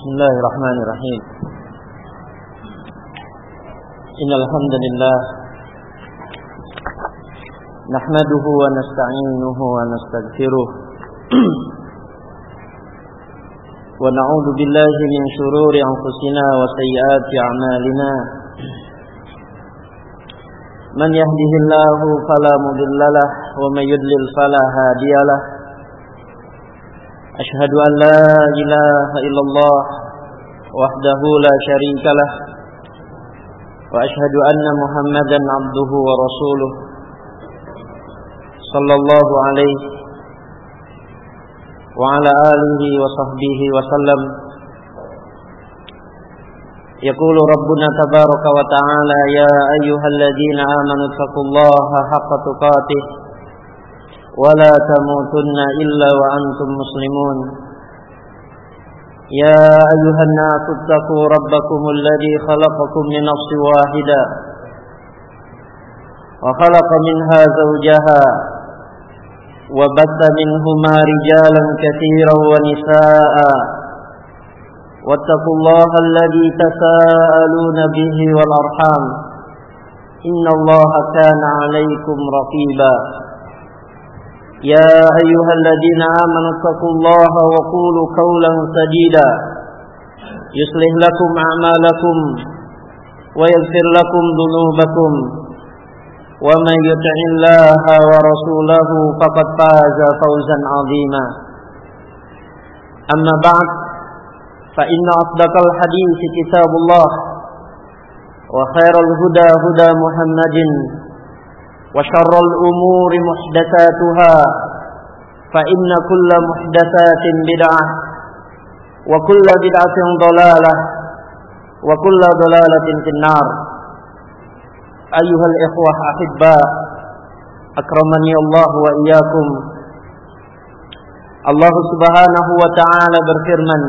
Bismillahirrahmanirrahim. Innal hamdalillah nahmaduhu wa nasta'inuhu wa nastaghfiruh wa na'udzu billahi min shururi anfusina wa sayyiati a'malina. Man yahdihillahu fala mudhillalah wa may yudlil fala hadiyalah. Asyhadu an la ilaha illallah wahdahu la syarikalah wa asyhadu anna Muhammadan abduhu wa rasuluh sallallahu alaihi wa ala alihi wa sahbihi wa sallam. Yaqulu rabbuna tabaraka wa ta'ala ya ayyuhalladzina amanu taqullaha haqqa tuqatih wa la tamutunna illa wa antum muslimun. Ya ayyuhan nasu taqu rabbakumul ladzi khalaqakum min nafsin wahidah wa khalaqa minha zawjaha wa batha minhuma rijalan katsiran wa nisaa'a wattaqullaha alladzi tasaaluna bihi wal arham innallaha kana 'alaykum raqiba. Ya ayyuhalladzina amanu taqullaha wa qulu qawlan sadida yuslih lakum a'malakum wa yaghfir lakum dhunubakum wa may yuti'illaha wa rasulahu faqad faza fawzan 'azima. Amma ba'd, fa inna asdaqal hadithi kitabullah wa khairal huda huda Muhammadin wa syarrul umuri muhdatsatuha fa inna kulla muhdatsatin bid'ah wa kulla bid'atin dhalalah wa kulla dhalalatin finnar. Ayyuhal ikhwah ahibba akramani Allah wa iyyakum. Allah Subhanahu wa ta'ala berfirman,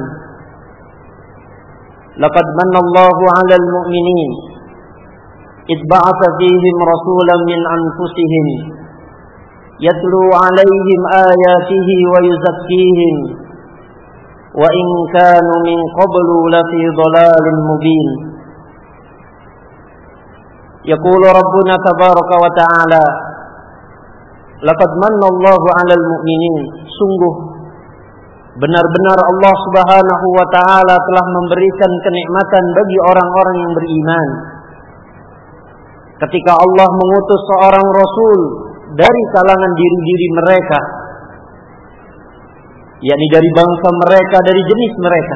laqad manna Allahu 'alal mu'minin إذ بعث فيهم رسولا من أنفسهم يتلو عليهم آياته ويزكيهم وإن كانوا من قبل لفي ضلال مبين. يقول ربنا تبارك وتعالى لقد من الله على المؤمنين. Sungguh benar-benar Allah Subhanahu wa ta'ala telah memberikan kenikmatan bagi orang-orang yang beriman ketika Allah mengutus seorang Rasul dari kalangan diri-diri mereka, yakni dari bangsa mereka, dari jenis mereka.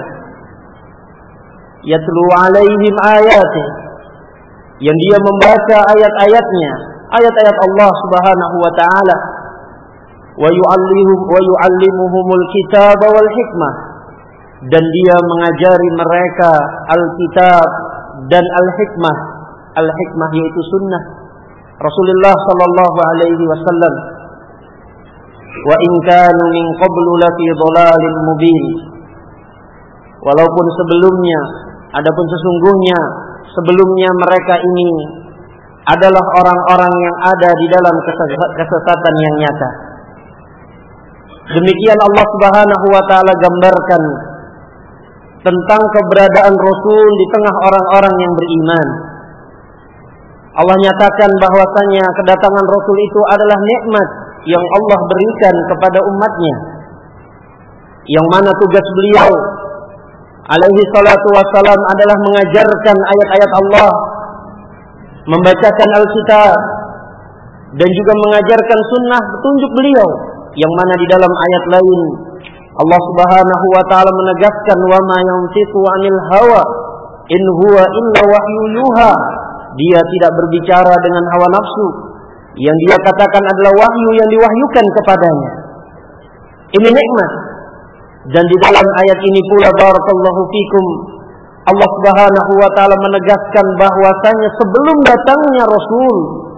Yatlu alaihim ayatih, yang dia membaca ayat-ayatnya, ayat-ayat Allah Subhanahu wa ta'ala. Wa yu'allimuhumul kitab wal hikmah, dan dia mengajari mereka Alkitab dan Al-Hikmah. Al-Hikmah yaitu sunnah Rasulullah sallallahu alaihi wasallam. Wa in kanu min qablu lafi dhalalin mubin. Walaupun sebelumnya, adapun sesungguhnya sebelumnya mereka ini adalah orang-orang yang ada di dalam kesesatan yang nyata. Demikian Allah Subhanahu wa ta'ala gambarkan tentang keberadaan Rasul di tengah orang-orang yang beriman. Allah nyatakan bahwasanya kedatangan Rasul itu adalah nikmat yang Allah berikan kepada umatnya, yang mana tugas beliau alaihi salatu wassalam adalah mengajarkan ayat-ayat Allah, membacakan Alkitab, dan juga mengajarkan sunnah petunjuk beliau, yang mana di dalam ayat lain Allah Subhanahu wa ta'ala menegaskan wa ma yantiqu 'anil hawa in huwa illa wahyu yuha. Dia tidak berbicara dengan hawa nafsu, yang dia katakan adalah wahyu yang diwahyukan kepadanya. Ini nikmat. Dan di dalam ayat ini pula barakallahu fikum, Allah Subhanahu wa ta'ala menegaskan bahwasanya sebelum datangnya Rasul,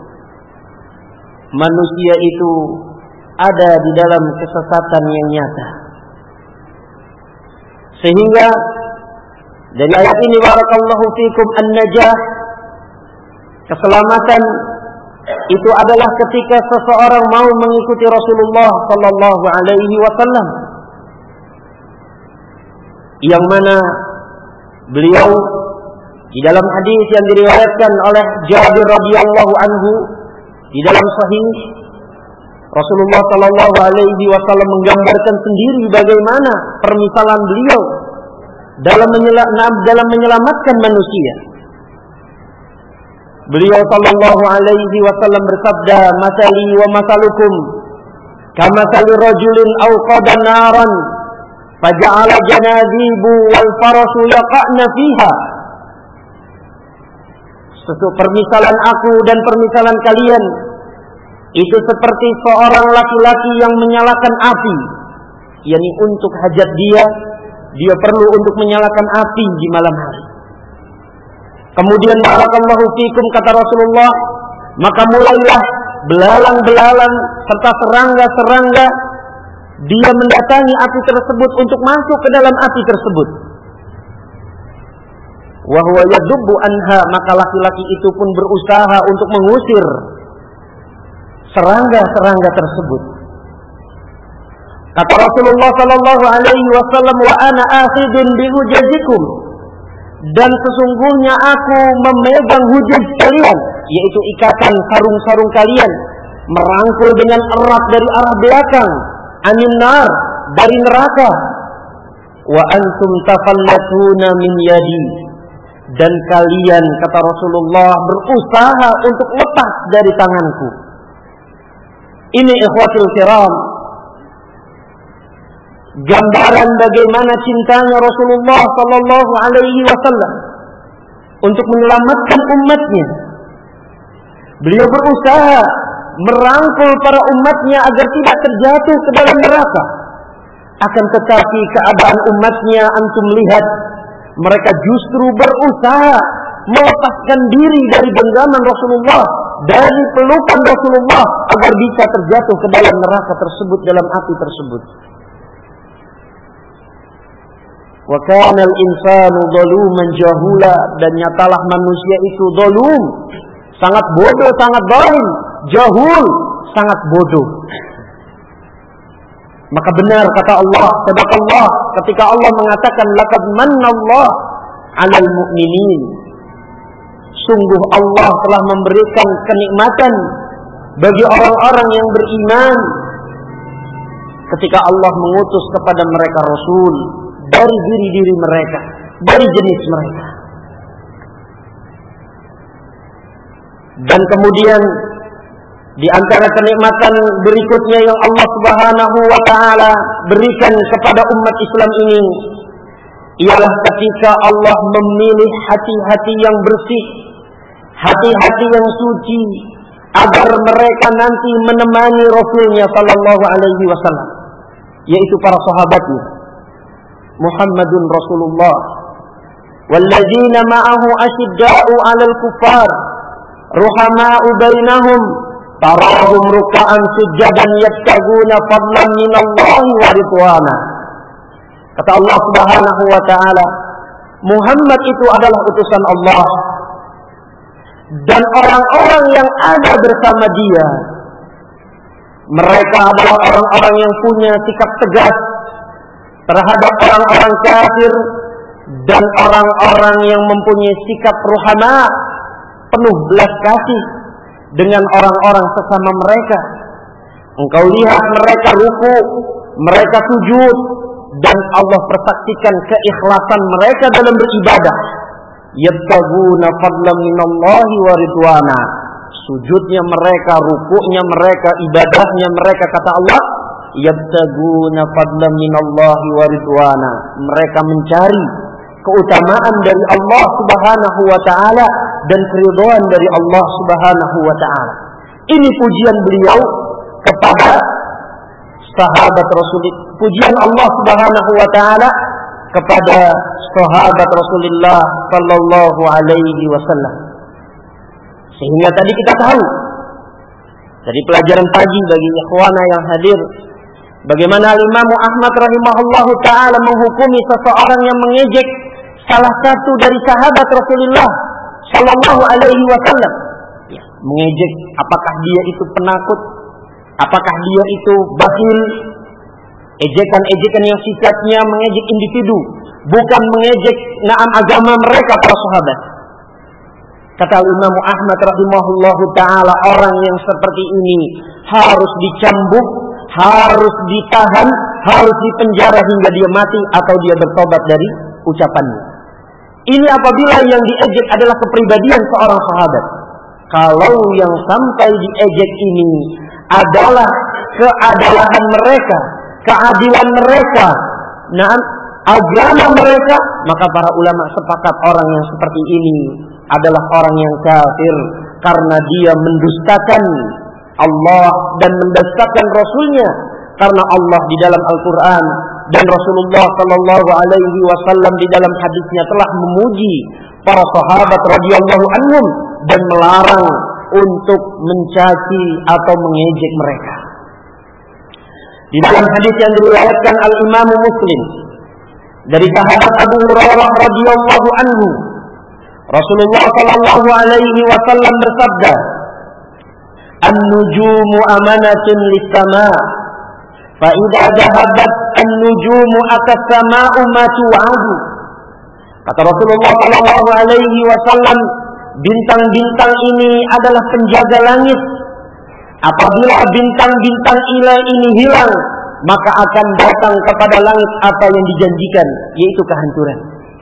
manusia itu ada di dalam kesesatan yang nyata. Sehingga dari ayat ini barakallahu fikum an-najah, keselamatan itu adalah ketika seseorang mau mengikuti Rasulullah sallallahu alaihi wasallam, yang mana Beliau di dalam hadis yang diriwayatkan oleh Jabir radhiyallahu anhu di dalam sahih, Rasulullah sallallahu alaihi wasallam menggambarkan sendiri bagaimana permisalan beliau dalam menyelamatkan manusia. Beliau sallallahu alaihi wasallam bersabda, "Masali wa masalukum kamathali rajulin awqada naran faja'ala janadibu wal farasu yaqa'na fiha." Permisalan aku dan permisalan kalian itu seperti seorang laki-laki yang menyalakan api, yakni untuk hajat dia perlu untuk menyalakan api di malam hari. Kemudian barakallahu fikum, kata Rasulullah, maka mulailah belalang-belalang serta serangga-serangga dia mendatangi api tersebut untuk masuk ke dalam api tersebut. Wa huwa yadubbu anha, maka laki-laki itu pun berusaha untuk mengusir serangga-serangga tersebut. Kata Rasulullah sallallahu alaihi wasallam, "Wa ana akhidun bi hujajikum." Dan sesungguhnya aku memegang hujaj kalian, yaitu ikatan sarung-sarung kalian, merangkul dengan erat dari arah belakang, anin nar, dari neraka. Wa antum tafallatuna min yadi, dan kalian, kata Rasulullah, berusaha untuk lepas dari tanganku. Ini ikhwatul kiram, gambaran bagaimana cintanya Rasulullah sallallahu alaihi wasallam untuk menyelamatkan umatnya. Beliau berusaha merangkul para umatnya agar tidak terjatuh ke dalam neraka. Akan tetapi keadaan umatnya, antum lihat, mereka justru berusaha melepaskan diri dari genggaman Rasulullah, dari pelukan Rasulullah, agar bisa terjatuh ke dalam neraka tersebut, dalam api tersebut. Wa kana al-insanu zaluman jahula, dan nyatalah manusia itu zalum, sangat bodoh, sangat zalim, jahul, sangat bodoh. Maka benar kata Allah, sadaqallah, ketika Allah mengatakan laqad mannallahu 'alal mu'minin. Sungguh Allah telah memberikan kenikmatan bagi orang-orang yang beriman ketika Allah mengutus kepada mereka Rasul dari diri-diri mereka, dari jenis mereka. Dan kemudian di antara kenikmatan berikutnya yang Allah Subhanahu wa taala berikan kepada umat Islam ini ialah ketika Allah memilih hati-hati yang bersih, hati-hati yang suci, agar mereka nanti menemani Rasulnya sallallahu alaihi wasallam, yaitu para sahabatnya. Muhammadun Rasulullah walladzina ma'ahu asyidda'u 'alal kuffar ruhama'u bainahum tarahum ruk'an sujjadan yabtaguna fadlan minallahi wa ridwana. Kata Allah Subhanahu wa taala, Muhammad itu adalah utusan Allah, dan orang-orang yang ada bersama dia, mereka adalah orang-orang yang punya sikap tegas terhadap orang-orang kafir dan orang-orang yang mempunyai sikap ruhama, penuh belas kasih dengan orang-orang sesama mereka. Engkau lihat mereka ruku, mereka sujud, dan Allah persaksikan keikhlasan mereka dalam beribadah. Yabtaguna fadlan minallahi wa ridwana. Sujudnya mereka, rukuknya mereka, ibadahnya mereka, kata Allah, yabtaguna fadlan minallahi wa ridwana. Mereka mencari keutamaan dari Allah Subhanahu wa taala dan keridhaan dari Allah Subhanahu wa taala. Ini pujian beliau kepada sahabat Rasul, pujian Allah Subhanahu wa taala kepada sahabat Rasulullah sallallahu alaihi wasallam. Sehingga tadi kita tahu dari pelajaran pagi bagi ikhwana yang hadir, bagaimana Imam Ahmad rahimahullahu taala menghukumi seseorang yang mengejek salah satu dari sahabat Rasulullah sallallahu alaihi wasallam. Ya, mengejek apakah dia itu penakut, apakah dia itu bakhil, ejekan-ejekan yang sifatnya mengejek individu, bukan mengejek agama mereka para sahabat. Kata Imam Ahmad rahimahullahu taala, orang yang seperti ini harus dicambuk, harus ditahan, harus dipenjara hingga dia mati atau dia bertobat dari ucapannya. Ini apabila yang diejek adalah kepribadian seorang sahabat. Kalau yang sampai diejek ini adalah keadalan mereka, keadilan mereka, agama mereka, maka para ulama sepakat orang yang seperti ini adalah orang yang kafir karena dia mendustakan Allah dan mendustakan Rasulnya. Karena Allah di dalam Al-Quran dan Rasulullah Sallallahu Alaihi Wasallam di dalam hadisnya telah memuji para sahabat radhiyallahu anhum dan melarang untuk mencaci atau mengejek mereka. Di dalam hadis yang diriwayatkan Al-Imam Muslim dari sahabat Abu Hurairah radhiyallahu anhu, Rasulullah Sallallahu Alaihi Wasallam bersabda, "An-nujumu amanatun lis-sama', fa idza dhahabat an-nujumu atas sama'u ma tu'adu." Kata Rasulullah Sallallahu Alaihi Wasallam, bintang-bintang ini adalah penjaga langit. Apabila bintang-bintang ini hilang, maka akan datang kepada langit apa yang dijanjikan, yaitu kehancuran.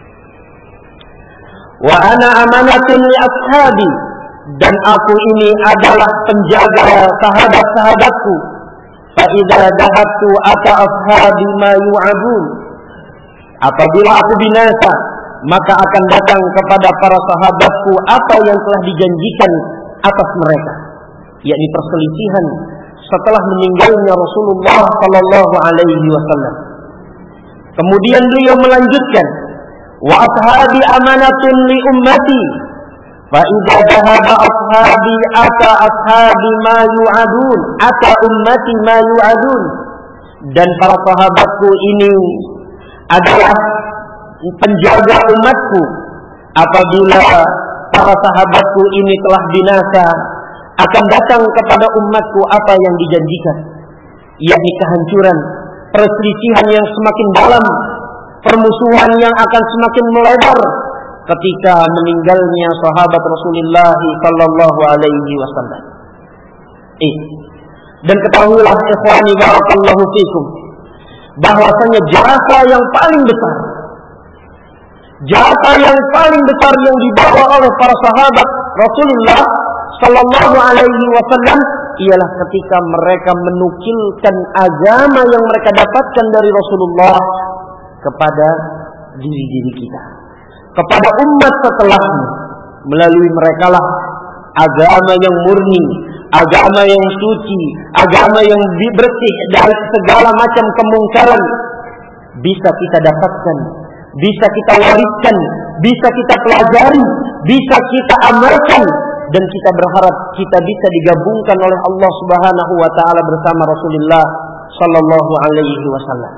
Wa ana amanatun li ashabi, dan aku ini adalah penjaga sahabat-sahabatku. Fa idza dhahabtu ata ashabi ma yu'adun. Apabila aku binasa, maka akan datang kepada para sahabatku apa yang telah dijanjikan atas mereka, yakni perselisihan setelah meninggalnya Rasulullah Sallallahu Alaihi Wasallam. Kemudian beliau melanjutkan, wa ashabi amanatun li ummati, fa idza dhahaba ashabi ata ashabi ma yu'adun, ata ummati ma yu'adun. Dan para sahabatku ini adalah penjaga umatku. Apabila para sahabatku ini telah binasa, akan datang kepada umatku apa yang dijanjikan, yakni kehancuran, perselisihan yang semakin dalam, permusuhan yang akan semakin melebar ketika meninggalnya sahabat Rasulullah Sallallahu Alaihi Wasallam. Dan ketahuilah ikhwani barakallahu fikum, bahwasanya jasa yang paling besar, jasa yang paling besar yang dibawa oleh para sahabat Rasulullah Sallallahu Alaihi Wasallam ialah ketika mereka menukilkan agama yang mereka dapatkan dari Rasulullah kepada diri-diri kita, kepada umat setelahnya. Melalui merekalah agama yang murni, agama yang suci, agama yang bersih dari segala macam kemungkaran bisa kita dapatkan, bisa kita wariskan, bisa kita pelajari, bisa kita amalkan, dan kita berharap kita bisa digabungkan oleh Allah Subhanahu wa taala bersama Rasulullah Sallallahu Alaihi Wasallam.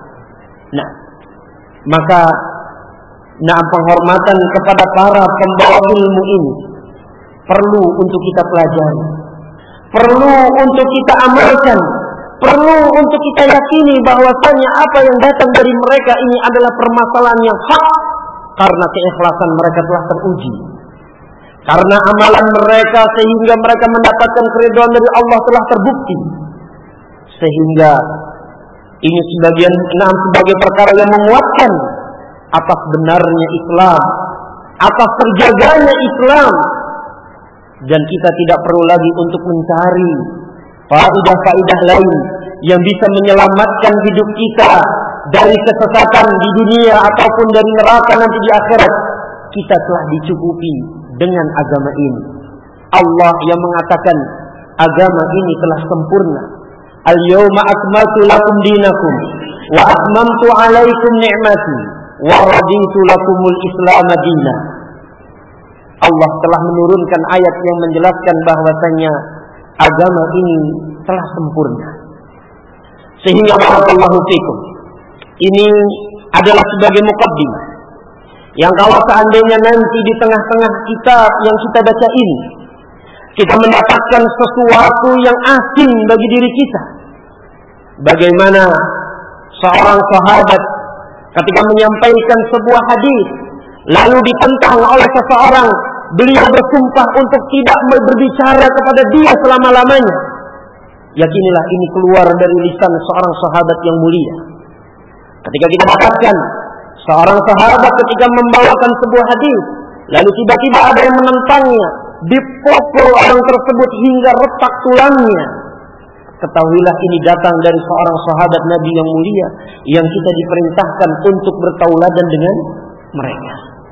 Maka penghormatan kepada para pembawa ilmu ini perlu untuk kita pelajari, perlu untuk kita amalkan, perlu untuk kita yakini bahwasanya apa yang datang dari mereka ini adalah permasalahan yang hak, karena keikhlasan mereka telah teruji, karena amalan mereka sehingga mereka mendapatkan keridhaan dari Allah telah terbukti. Sehingga ini sebagai perkara yang menguatkan atas benarnya Islam, atas terjaganya Islam. Dan kita tidak perlu lagi untuk mencari faidah-faidah lain yang bisa menyelamatkan hidup kita dari kesesatan di dunia ataupun dari neraka nanti di akhirat. Kita telah dicukupi dengan agama ini. Allah yang mengatakan agama ini telah sempurna. Al-yawma akmaltu lakum dinakum wa atmamtu alaikum ni'mati wa raditu lakumul Islam dinan. Allah telah menurunkan ayat yang menjelaskan bahwasanya agama ini telah sempurna. Sehingga barakallahu fikum, ini adalah sebagai muqaddimah yang kalau seandainya nanti di tengah-tengah kitab yang kita baca ini kita mendapatkan sesuatu yang asing bagi diri kita, bagaimana seorang sahabat ketika menyampaikan sebuah hadis lalu ditentang oleh seseorang, beliau bersumpah untuk tidak berbicara kepada dia selama-lamanya. Yakinilah ini keluar dari lisan seorang sahabat yang mulia. Ketika kita dapatkan seorang sahabat ketika membawakan sebuah hadis, lalu tiba-tiba ada yang menentangnya, dipukul orang tersebut hingga retak tulangnya, ketahuilah ini datang dari seorang sahabat Nabi yang mulia yang kita diperintahkan untuk bertauladan dengan mereka.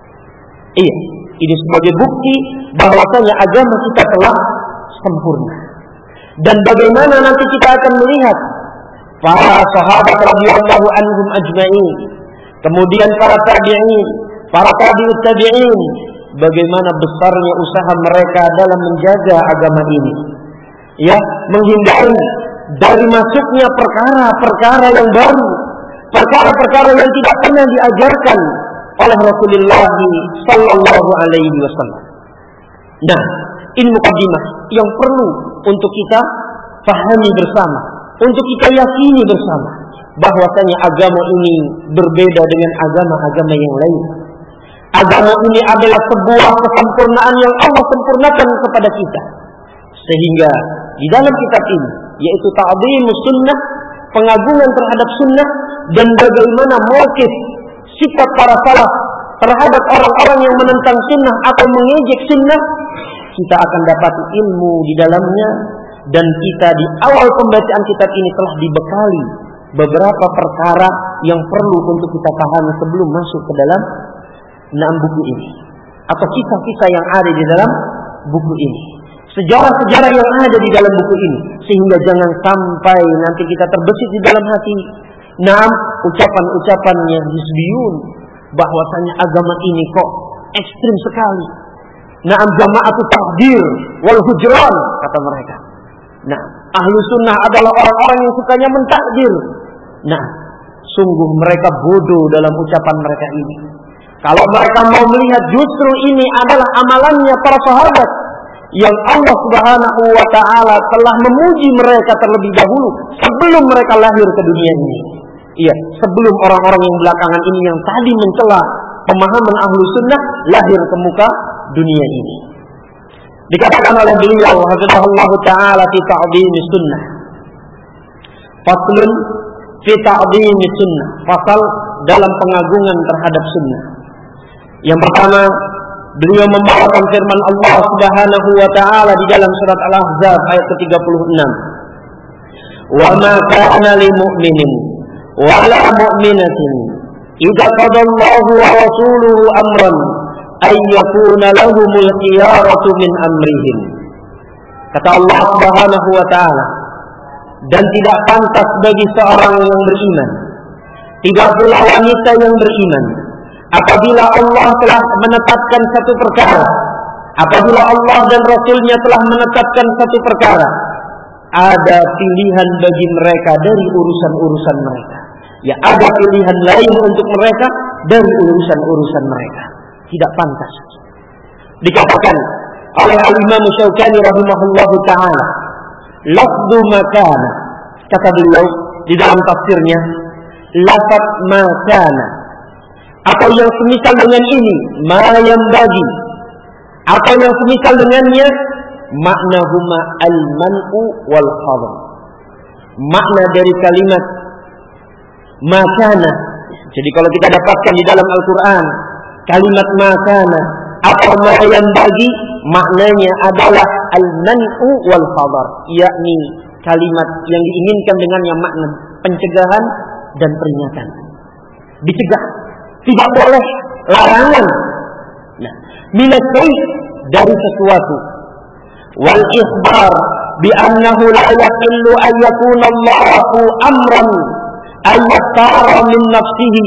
Iya, ini sebagai bukti bahwasanya agama kita telah sempurna. Dan bagaimana nanti kita akan melihat para sahabat radhiyallahu anhum ajma'in, kemudian para tabi'in, para tabi'ut tabi'in, bagaimana besarnya usaha mereka dalam menjaga agama ini. Ya, menghindari dari masuknya perkara-perkara yang baru, perkara-perkara yang tidak pernah diajarkan oleh Rasulullah sallallahu alaihi wasallam. Nah, ini mukaddimah yang perlu untuk kita pahami bersama, untuk kita yakini bersama bahwasanya agama ini berbeda dengan agama-agama yang lain. Agama ini adalah sebuah kesempurnaan yang Allah sempurnakan kepada kita. Sehingga di dalam kitab ini, yaitu ta'dhimus sunnah, pengagungan terhadap sunnah, dan bagaimana mauqif sikap para salaf terhadap orang-orang yang menentang sunnah atau mengejek sunnah, kita akan dapat ilmu di dalamnya. Dan kita di awal pembacaan kitab ini telah dibekali beberapa perkara yang perlu untuk kita pahami sebelum masuk ke dalam buku ini, atau kisah-kisah yang ada di dalam buku ini, sejarah-sejarah yang ada di dalam buku ini, sehingga jangan sampai nanti kita terbesit di dalam hati ucapan-ucapan yang hizbiyun bahwasanya agama ini kok ekstrim sekali. Jama'atut tahdir wal hujran, kata mereka. Ahlu sunnah adalah orang-orang yang sukanya mentakdir. Sungguh mereka bodoh dalam ucapan mereka ini. Kalau mereka mau melihat justru ini adalah amalannya para sahabat yang Allah Subhanahu wa taala telah memuji mereka terlebih dahulu sebelum mereka lahir ke dunia ini. Iya, sebelum orang-orang yang belakangan ini yang tadi mencela pemahaman ahlu sunnah lahir ke muka dunia ini. Dikatakan oleh beliau hafizahullah taala fi ta'dhimis sunnah. Faslun fi ta'dhimis sunnah. Fasal dalam pengagungan terhadap sunnah. Yang pertama, beliau membawakan firman Allah Subhanahu wa taala di dalam surat Al-Ahzab ayat ke-36. Wa ma kana lil mu'minin wa la mu'minatin idza qadallahu wa rasuluhu amran ay yakuna lahumul khiyaratu min amrihim. Kata Allah Subhanahu wa taala, dan tidak pantas bagi seorang yang beriman, tidak pula wanita yang beriman, apabila Allah telah menetapkan satu perkara, apabila Allah dan Rasulnya telah menetapkan satu perkara, ada pilihan bagi mereka dari urusan-urusan mereka. Ya, ada pilihan lain untuk mereka dari urusan-urusan mereka. Tidak pantas. Dikatakan oleh Al-Imam Syaukani rahimahullahu ta'ala, lafdu makana, kata beliau di dalam tafsirnya, lafaz makana, atau yang semisal dengan ini, ma yang bagi, atau yang semisal dengannya, maknahuma al-man'u wal khadam. Makna dari kalimat makana. Jadi kalau kita dapatkan di dalam Al-Quran kalimat makana atau ma yang bagi, maknanya adalah al-man'u wal khadar, yakni kalimat yang diinginkan dengannya makna pencegahan dan peringatan. Dicegah, tidak boleh, larangan. Minasyai, dari sesuatu. Wal ikhbar bi annahu la yahillu an yakuna Allahu amran ay yaktara min nafsihi.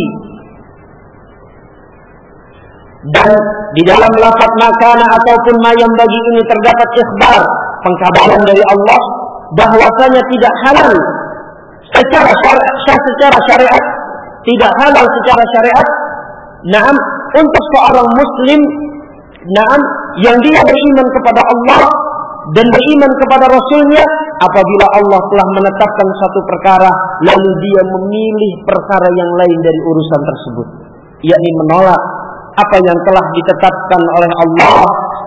Dan di dalam lafaz makana ataupun ma yang bagi ini terdapat ikhbar, pengkabaran dari Allah bahwasanya tidak halal secara syariat, tidak halal secara syariat, untuk seorang muslim, yang dia beriman kepada Allah dan beriman kepada Rasulnya, apabila Allah telah menetapkan satu perkara, lalu dia memilih perkara yang lain dari urusan tersebut, yakni menolak apa yang telah ditetapkan oleh Allah,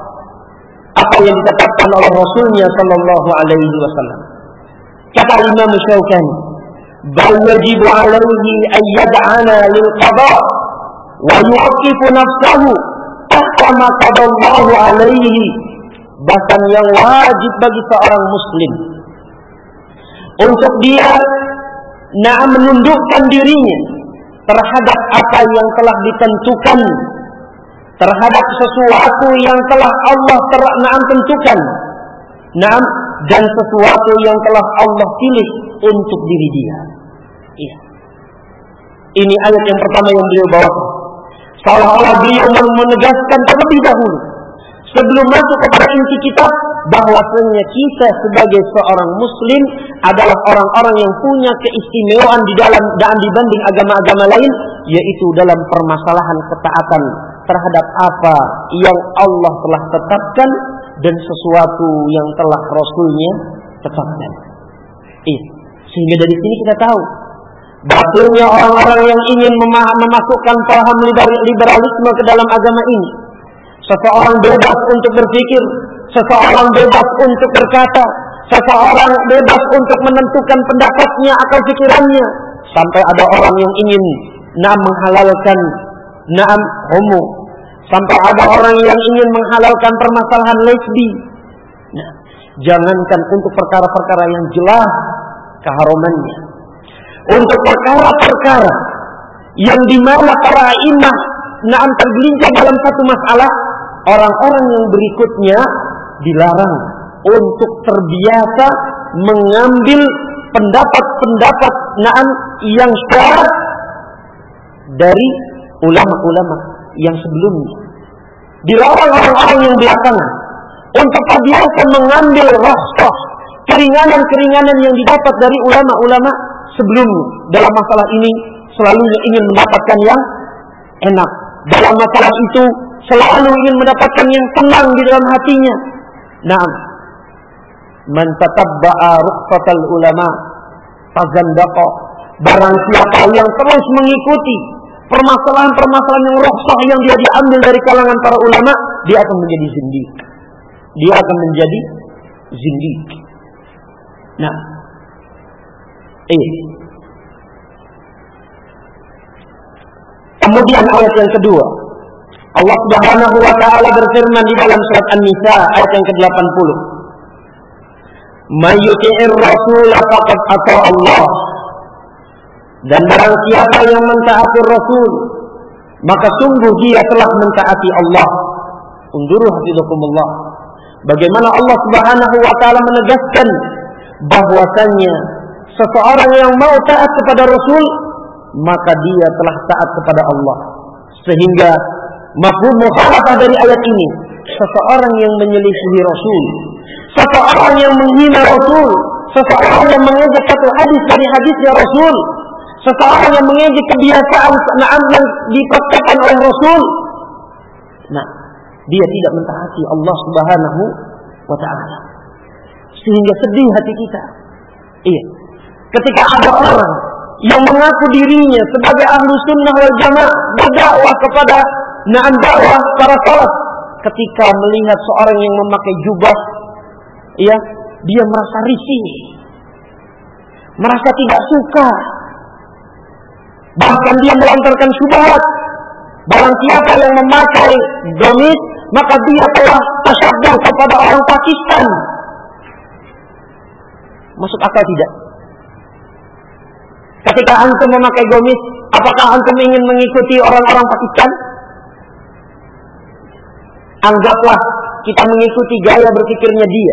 apa yang ditetapkan oleh Rasulnya Sallallahu Alaihi Wasallam. Kata Imam Syaukani, bal yajibu alaihi an yad'ana lil qada wa yuqifu nafsahu kama qadallahu alaihi. Bahkan yang wajib bagi seorang muslim untuk dia menundukkan dirinya terhadap apa yang telah ditentukan, terhadap sesuatu yang telah Allah tentukan, dan sesuatu yang telah Allah pilih untuk diri dia. Iya. Ini ayat yang pertama yang beliau bawakan. Seolah-olah beliau menegaskan terlebih dahulu sebelum masuk kepada inti kitab, bahwasanya kita sebagai seorang muslim adalah orang-orang yang punya keistimewaan di dalam dan dibanding agama-agama lain, yaitu dalam permasalahan ketaatan terhadap apa yang Allah telah tetapkan dan sesuatu yang telah Rasulnya tetapkan. Sehingga dari sini kita tahu bahwasanya orang-orang yang ingin memasukkan paham liberalisme ke dalam agama ini, seseorang bebas untuk berpikir, seseorang bebas untuk berkata, seseorang bebas untuk menentukan pendapatnya atau pikirannya, sampai ada orang yang ingin menghalalkan homo, sampai ada orang yang ingin menghalalkan permasalahan lesbi. Jangankan untuk perkara-perkara yang jelas keharumannya, untuk perkara-perkara yang dimana para imam tergelincir dalam satu masalah, orang-orang yang berikutnya dilarang untuk terbiasa mengambil pendapat-pendapat yang syarat dari ulama-ulama yang sebelumnya. Dilarang orang-orang yang belakangan untuk terbiasa mengambil rukhsah, keringanan-keringanan yang didapat dari ulama-ulama sebelumnya. Dalam masalah ini selalu ingin mendapatkan yang enak. Dalam masalah itu selalu ingin mendapatkan yang tenang di dalam hatinya. Man tatabba'a rukhsatal ulama fazandaqa. Barang siapa yang terus mengikuti permasalahan-permasalahan yang rukhsah yang dia diambil dari kalangan para ulama, dia akan menjadi zindiq. Dia akan menjadi zindiq. Kemudian ayat yang kedua, Allah Subhanahu wa taala berfirman di dalam surat An-Nisa ayat yang ke-80. May yuti'ir rasul faqad ata Allah. Dan barang siapa yang mentaati Rasul, maka sungguh dia telah mentaati Allah. Unduru hafizakumullah. Bagaimana Allah Subhanahu wa taala menegaskan bahwasannya seseorang yang mau taat kepada Rasul, maka dia telah taat kepada Allah. Sehingga mafhum mukhalafah dari ayat ini, seseorang yang menyelisihi Rasul, seseorang yang menghina Rasul, seseorang yang mengejek satu hadis dari hadisnya Rasul, seseorang yang mengejek kebiasaan yang dipraktikkan oleh Rasul, dia tidak mentaati Allah Subhanahu wa taala. Sehingga sedih hati kita. Ketika ada orang yang mengaku dirinya sebagai ahlu sunnah wal jamaah, berdakwah kepada dakwah para salaf, ketika melihat seorang yang memakai jubah, dia merasa risih, merasa tidak suka, bahkan dia melontarkan syubhat. Barang siapa yang memakai gamis, maka dia telah tasyabbuh kepada orang Pakistan. Masuk akal tidak? Ketika antum memakai gamis, apakah antum ingin mengikuti orang-orang Pakistan? Anggaplah kita mengikuti gaya berpikirnya dia.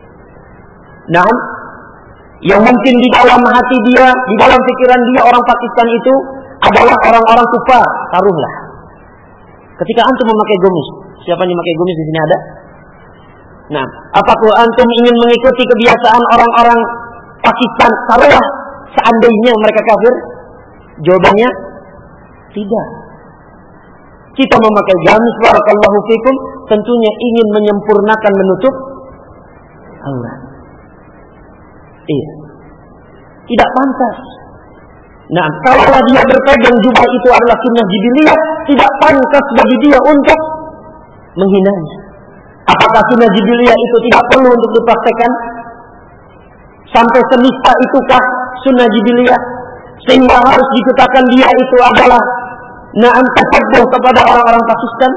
Yang mungkin di dalam hati dia, di dalam pikiran dia, orang Pakistan itu adalah orang-orang kufar, taruhlah. Ketika antum memakai gamis, siapa yang memakai gamis di sini ada? Apakah antum ingin mengikuti kebiasaan orang-orang Pakistan? Taruhlah seandainya mereka kafir. Jawabannya tidak. Kita memakai gamis, barakallahu fikum, tentunya ingin menyempurnakan menutup aurat. Iya. Tidak pantas. Nah, kalau dia berpegang jubah itu adalah sunnah jibiliyah, tidak pantas bagi dia untuk menghinanya. Apakah sunnah jibiliyah itu tidak perlu untuk dipraktekkan? Sampai senista itukah sunnah jibiliyah? Sehingga harus dikatakan dia itu adalah na'am tasabbuh kepada orang-orang Pakistan?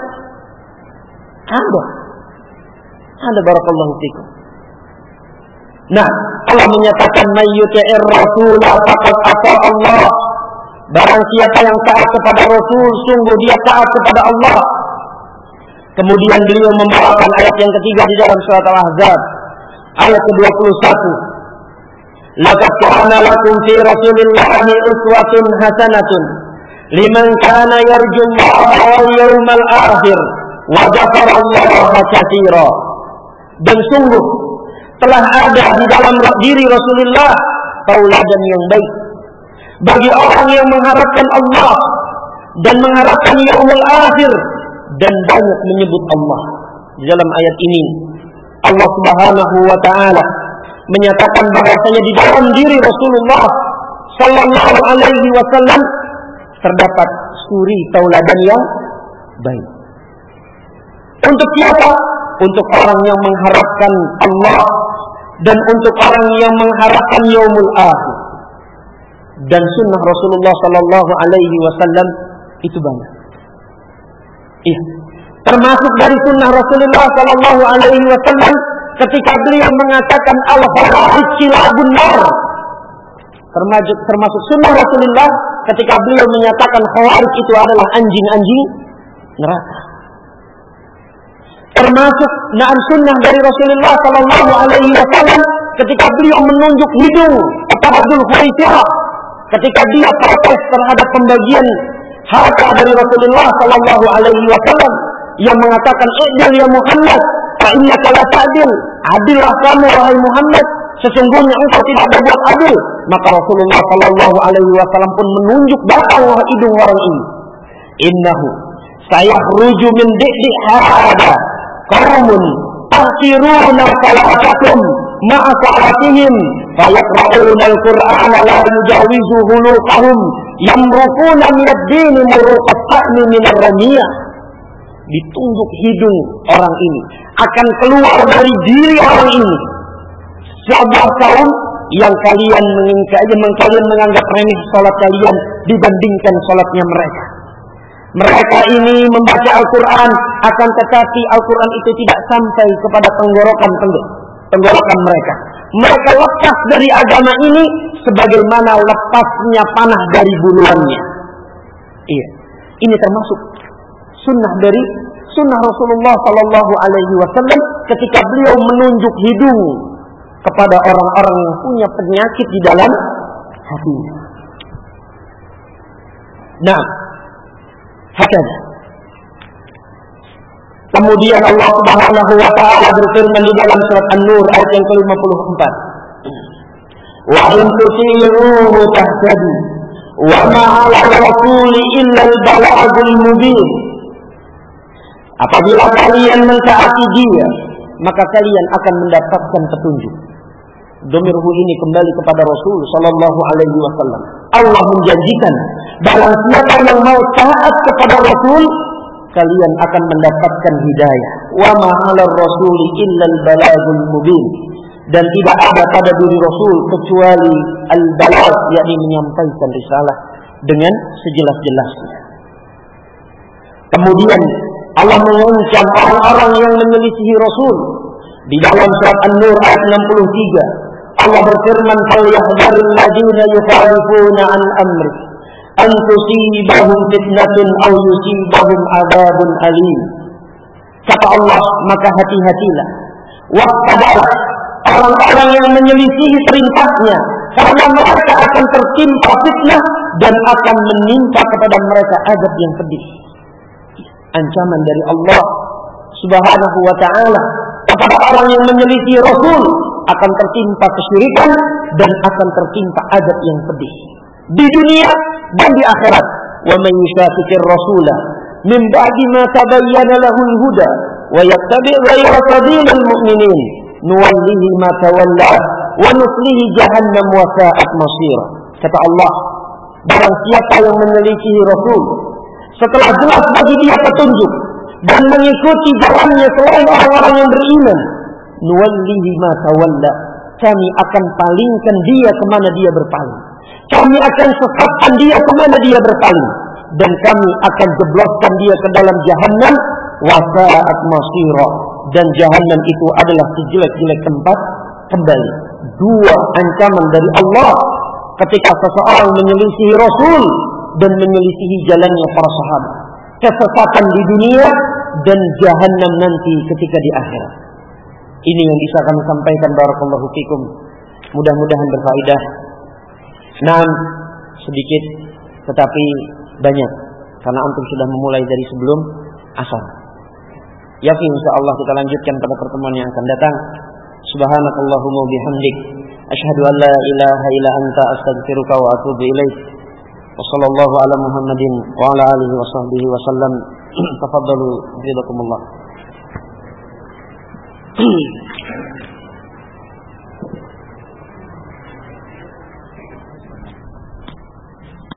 Ada barakallahu fikum. Nah, Allah menyatakan may yuti'ir rasul faqad ata Allah. Barang siapa yang taat kepada Rasul, sungguh dia taat kepada Allah. Kemudian beliau membawakan ayat yang ketiga di dalam surat Al-Ahzab, ayat ke-21. Laqad kana lakum fi Rasulillahi uswatun hasanatun liman kana yarjullaha wal yawmal akhir wa dzakara Allaha katsira. Dan sungguh telah ada di dalam diri Rasulullah tauladan yang baik bagi orang yang mengharapkan Allah dan mengharapkan yaumul akhir dan banyak menyebut Allah. Di dalam ayat ini Allah Subhanahu wa taala menyatakan bahwasanya di dalam diri Rasulullah sallallahu alaihi wasallam terdapat suri tauladan yang baik. Untuk siapa? Untuk orang yang mengharapkan Allah dan untuk orang yang mengharapkan yaumul akhir. Dan sunnah Rasulullah sallallahu alaihi wasallam itu banyak. Iya. Termasuk dari sunnah Rasulullah sallallahu alaihi wasallam ketika beliau mengatakan al-khawarij kilabun nar. Termasuk sunnah Rasulullah ketika beliau menyatakan khawarij itu adalah anjing-anjing neraka. Termasuk na'am sunnah dari Rasulullah sallallahu alaihi wasallam ketika beliau menunjuk hidung kepada Dzulkhuwaisirah ketika dia protes terhadap pembagian harta dari Rasulullah sallallahu alaihi wasallam yang mengatakan idil ya Muhammad fa innaka la ta'dil, adillah kamu wahai Muhammad, sesungguhnya engkau tidak berbuat adil. Maka Rasulullah sallallahu alaihi wasallam pun menunjuk batang hidung orang ini, innahu sayakhruju min di'di hada qaumun takhiruna salatakum ma'a salatihim fayaqra'una al-Qur'ana la yujawizu huluqahum yamruquna min ad-din muruqat ta'mi min ar-ramiyah. Ditunjuk hidung orang ini akan keluar dari diri orang ini sebuah kaum yang kalian menganggap remeh salat kalian dibandingkan salatnya mereka. Mereka ini membaca Al-Quran, akan tetapi Al-Quran itu tidak sampai kepada tenggorokan mereka. Mereka lepas dari agama ini sebagaimana lepasnya panah dari buluannya. Iya, ini termasuk sunnah Rasulullah sallallahu alaihi wasallam ketika beliau menunjuk hidung kepada orang-orang yang punya penyakit di dalam hatinya. Nah, hakana. Kemudian Allah Subhanahu wa taala berfirman di dalam surat An-Nur ayat yang ke-54. Wa in tuti'uhu tahtadu wa ma 'ala ar-rasuli illa al-balaghul mubin. Apabila kalian mentaati dia, maka kalian akan mendapatkan petunjuk. Dhamirhu ini kembali kepada Rasul sallallahu alaihi wasallam. Allah menjanjikan barang siapa yang mau taat kepada Rasul, kalian akan mendapatkan hidayah. Wa ma 'alar rasuli illa al-balaghul mubin. Dan tidak ada pada diri Rasul kecuali al-balagh, yakni menyampaikan risalah dengan sejelas-jelasnya. Kemudian Allah mengancam orang-orang yang menyelisihi Rasul di dalam surat An-Nur ayat 63. Allah berfirman, "Falyahdharil ladzina yukhalifuna an amri an tusibahum fitnatun aw yusibahum adzabun alim." Kata Allah, maka hati-hatilah, waspadalah orang-orang yang menyelisihi perintahnya, karena mereka akan tertimpa fitnah dan akan menimpa kepada mereka azab yang pedih. Ancaman dari Allah Subhanahu wa taala kepada orang yang menyelisihi Rasul akan tertimpa kesyirikan dan akan tertimpa azab yang pedih di dunia dan di akhirat. Wa man yushaqiqir rasula min ba'di ma tabayyana lahul huda wa yattabi' ghayra sabilil mu'minin nuwallihi ma tawalla wa nuslihi jahannam wa sa'at masir. Kata Allah, barang siapa yang menyelisihi Rasul setelah jelas bagi dia petunjuk dan mengikuti jalannya selain orang-orang yang beriman, nuwallihi ma tawalla, kami akan palingkan dia kemana dia berpaling. Kami akan sesatkan dia kemana dia berpaling, dan kami akan jebloskan dia ke dalam jahannam, wa sa'at masira, dan jahannam itu adalah sejelek-jelek tempat kembali. Dua ancaman dari Allah ketika seseorang menyelisihi Rasul dan menyelisihi jalannya para sahabat. Kesesatan di dunia dan jahannam nanti ketika di akhirat. Ini yang bisa kami sampaikan, barakallahu fikum. Mudah-mudahan berfaedah. Nah, sedikit tetapi banyak, karena antum sudah memulai dari sebelum asar. Yakin insyaallah kita lanjutkan pada pertemuan yang akan datang. Subhanakallahumma bihamdik, asyhadu an la ilaha illa anta, astaghfiruka wa atubu ilaik. Wassallallahu ala Muhammadin wa ala alihi wa sahbihi wa sallam. Tafaddalu, jazakumullah.